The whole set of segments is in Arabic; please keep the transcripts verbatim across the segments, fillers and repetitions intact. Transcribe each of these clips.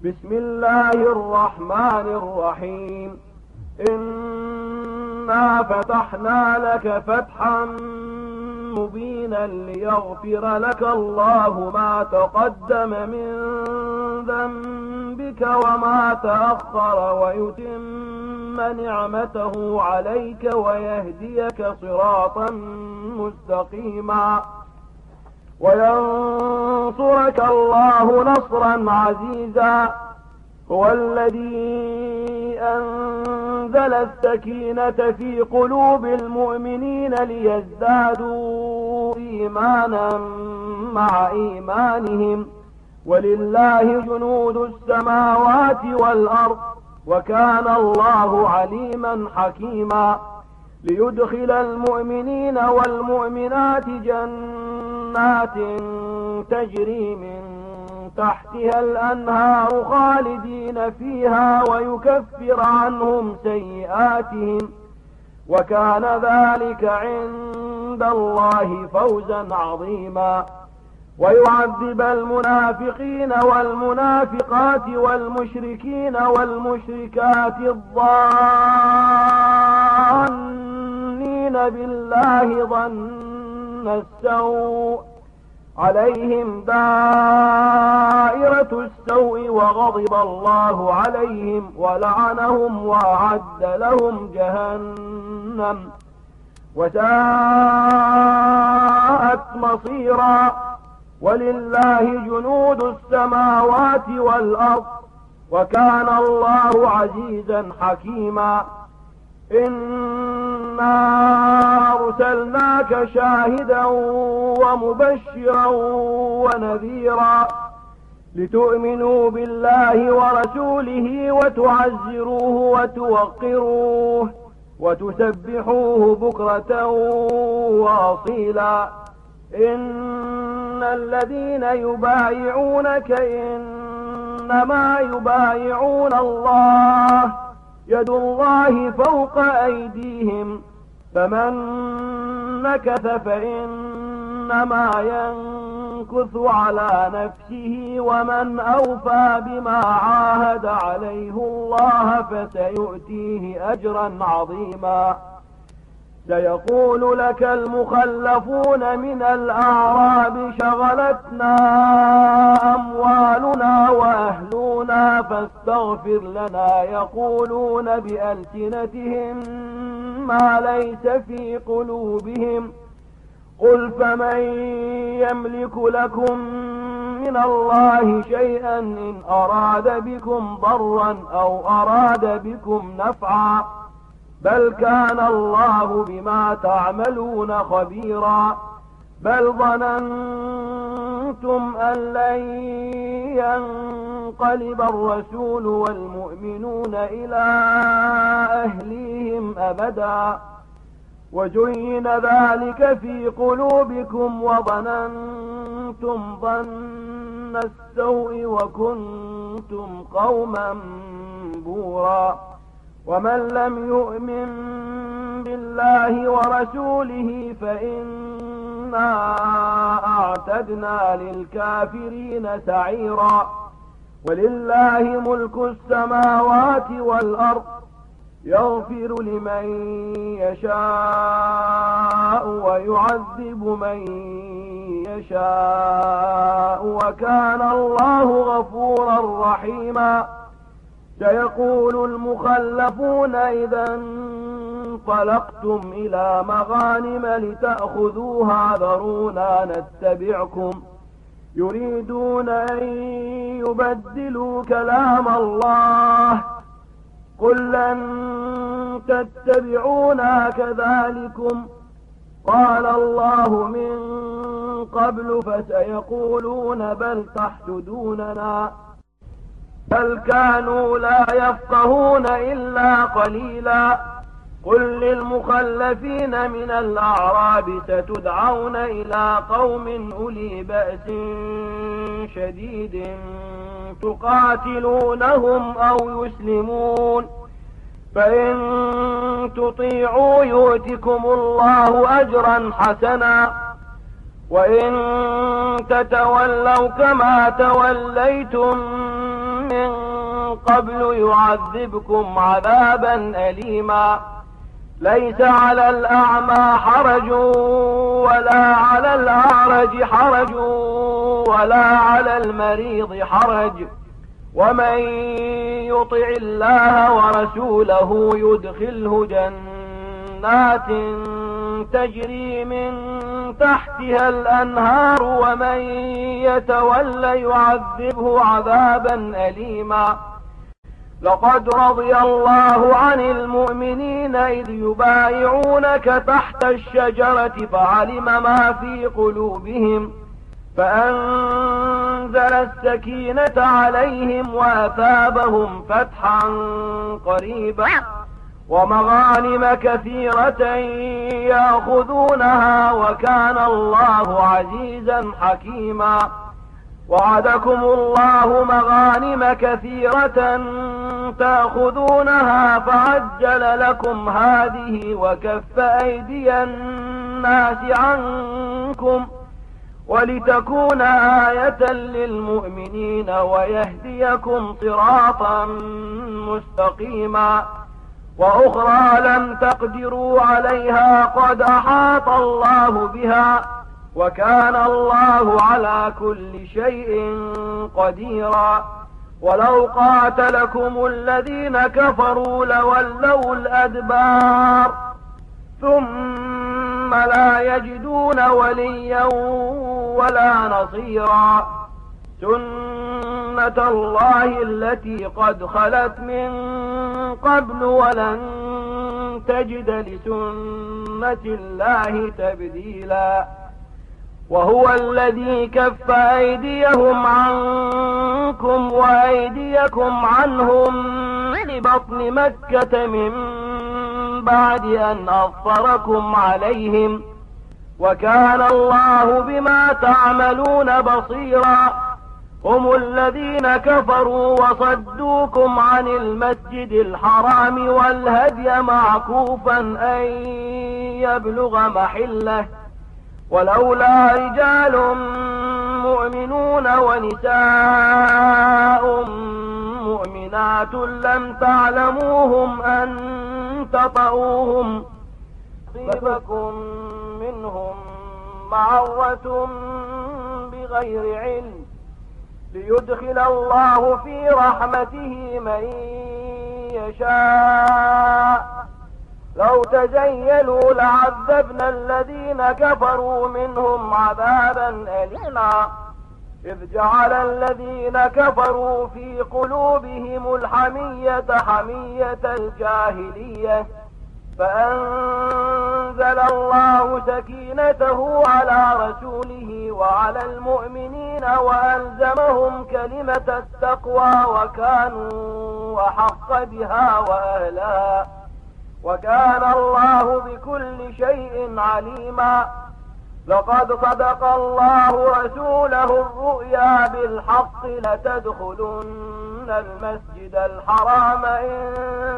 بسم الله الرحمن الرحيم. إنا فتحنا لك فتحا مبينا ليغفر لك الله ما تقدم من ذنبك وما تأخر ويتم نعمته عليك ويهديك صراطا مستقيما وينصرك الله نصرا عزيزا. هو الذي أنزل السكينة في قلوب المؤمنين ليزدادوا إيمانا مع إيمانهم ولله جنود السماوات والأرض وكان الله عليما حكيما. ليدخل المؤمنين والمؤمنات جنات تجري من تحتها الأنهار خالدين فيها ويكفر عنهم سيئاتهم وكان ذلك عند الله فوزا عظيما. ويعذب المنافقين والمنافقات والمشركين والمشركات الظانين بالله ظن السوء عليهم دائرة السوء وغضب الله عليهم ولعنهم وأعد لهم جهنم وساءت مصيرا. ولله جنود السماوات والأرض وكان الله عزيزا حكيما. إنا أرسلناك شاهدا ومبشرا ونذيرا لتؤمنوا بالله ورسوله وتعزروه وتوقروه وتسبحوه بكرة وأصيلا. إن الذين يبايعونك إنما يبايعون الله يد الله فوق أيديهم فمن نكث فإنما ينكث على نفسه ومن أوفى بما عاهد عليه الله فسيؤتيه أجرا عظيما. سيقول لك المخلفون من الأعراب شغلتنا أموالنا وأهلنا فاستغفر لنا يقولون بألسنتهم ما ليس في قلوبهم قل فمن يملك لكم من الله شيئا إن أراد بكم ضرا أو أراد بكم نفعا بل كان الله بما تعملون خبيرا. بل ظننتم أن لن ينقلب الرسول والمؤمنون إلى أهليهم أبدا وزين ذلك في قلوبكم وظننتم ظن السوء وكنتم قوما بورا. ومن لم يؤمن بالله ورسوله فإنا أعتدنا للكافرين سعيرا. ولله ملك السماوات والأرض يغفر لمن يشاء ويعذب من يشاء وكان الله غفورا رحيما. سيقول المخلفون إذا انطلقتم إلى مغانم لتأخذوها ذرونا نتبعكم يريدون أن يبدلوا كلام الله قل لن تتبعونا كذلكم قال الله من قبل فسيقولون بل تحسدوننا بل كانوا لا يفقهون إلا قليلا. قل للمخلفين من الأعراب ستدعون إلى قوم أولي بأس شديد تقاتلونهم أو يسلمون فإن تطيعوا يؤتكم الله أجرا حسنا وإن تتولوا كما توليتم من قبل يعذبكم عذابا أليما. ليس على الأعمى حرج ولا على الأعرج حرج ولا على المريض حرج، ومن يطع الله ورسوله يدخله جنات تجري من تحتها الأنهار، ومن يتولى يعذبه عذابا أليما. لقد رضي الله عن المؤمنين إذ يبايعونك تحت الشجرة فعلم ما في قلوبهم فأنزل السكينة عليهم وأثابهم فتحا قريبا ومغانم كثيرة يأخذونها وكان الله عزيزا حكيما. وعدكم الله مغانم كثيرة تأخذونها فعجل لكم هذه وكف أيدي الناس عنكم ولتكون آية للمؤمنين ويهديكم صراطا مستقيما. وأخرى لم تقدروا عليها قد أحاط الله بها وكان الله على كل شيء قديرا. ولو قاتلكم الذين كفروا لولوا الأدبار ثم لا يجدون وليا ولا نصيرا. سنة الله التي قد خلت من قبل ولن تجد لسنة الله تبديلا. وهو الذي كف أيديهم عنكم وأيديكم عنهم لبطن مكة من بعد أن أظفركم عليهم وكان الله بما تعملون بصيرا. هم الذين كفروا وصدوكم عن المسجد الحرام والهدي معكوفا أن يبلغ محله ولولا رجال مؤمنون ونساء مؤمنات لم تعلموهم أن تطؤوهم تصيبكم منهم معرة بغير علم ليدخل الله في رحمته من يشاء. لو تزيلوا لعذبنا الذين كفروا منهم عذابا أليما. إذ جعل الذين كفروا في قلوبهم الحمية حمية الجاهلية فأنزل الله سكينته على رسوله وعلى المؤمنين وألزمهم كلمة التقوى وكانوا أحق بها وأهلها وكان الله بكل شيء عليما. لقد صدق الله رسوله الرؤيا بالحق لتدخلن المسجد الحرام إن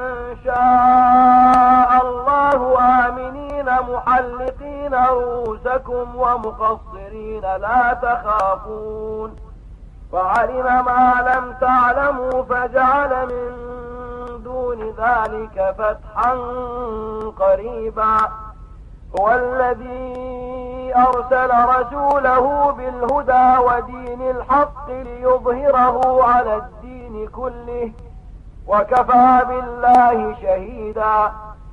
شاء الله آمنين محلقين رؤوسكم ومقصرين لا تخافون فعلم ما لم تعلموا فجعل من دون ذلك فتحا قريبا. هو الذي أرسل رسوله بالهدى ودين الحق ليظهره على الدين كله وكفى بالله شهيدا.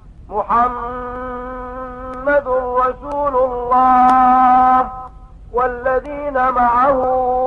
محمد رسول الله والذين معه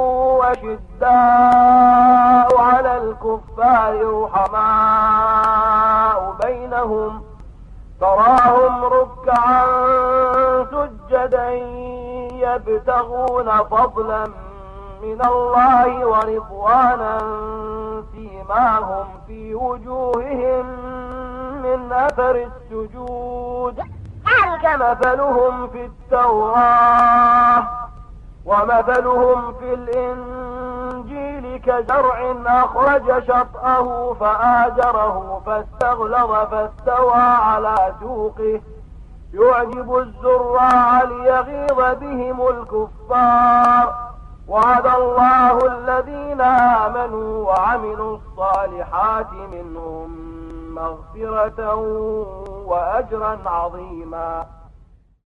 أشداء على الكفار رحماء بينهم تراهم ركعا سجدا يبتغون فضلا من الله ورضوانا سيماهم في وجوههم من أثر السجود كمثلهم في التوراة ومثلهم في الإنجيل كزرع أخرج شطأه فآزره فاستغلظ فاستوى على سوقه يعجب الزراع ليغيظ بهم الكفار وعد الله الذين آمنوا وعملوا الصالحات منهم مغفرة وأجرا عظيما.